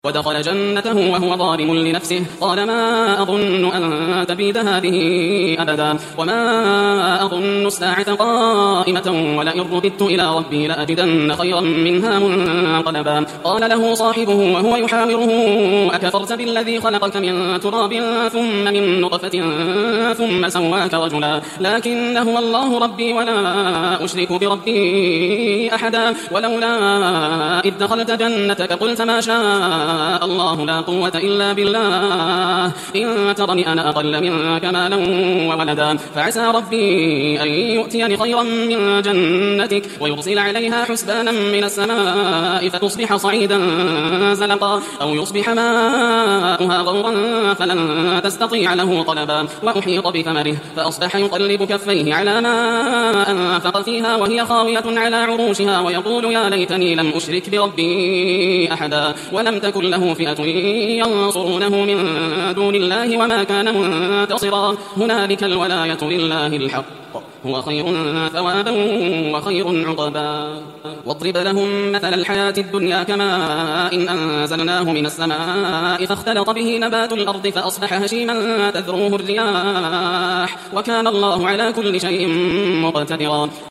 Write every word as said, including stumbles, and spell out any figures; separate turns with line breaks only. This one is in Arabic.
ودخل جنته وهو ظالم لنفسه قال ما أظن أن تبيد هذه أبدا وما أظن الساعة قائمة ولئن رددت إلى ربي لأجدن خيرا منها منقلبا. قال له صاحبه وهو يحاوره أكفرت بالذي خلقك من تراب ثم من نطفة ثم سواك رجلا لكن هو الله ربي ولا أشرك بربي أحدا. ولولا إذ دخلت جنتك قلت ما شاء الله لا قوة إلا بالله إن ترني أنا أقل منك مالا وولدا فعسى ربي أن يؤتيني خيرا من جنتك ويرسل عليها حسبانا من السماء فتصبح صعيدا زلقا أو يصبح ماؤها غورا فلن تستطيع له طلبا. وأحيط بثمره فأصبح يقلب كفيه على ما أنفق فيها وهي خاوية على عروشها ويقول يا ليتني لم أشرك بربي أحدا ولم تكن له فئة ينصرونه من دون الله وما كان منتصرا. هنالك الولاية لله الحق هو خير ثوابا وخير عقبا. واضرب لهم مثل الحياة الدنيا كماء إن أنزلناه من السماء فاختلط به نبات الأرض فأصبح هشيما تذروه الرياح وكان الله على كل شيء مقتدرا.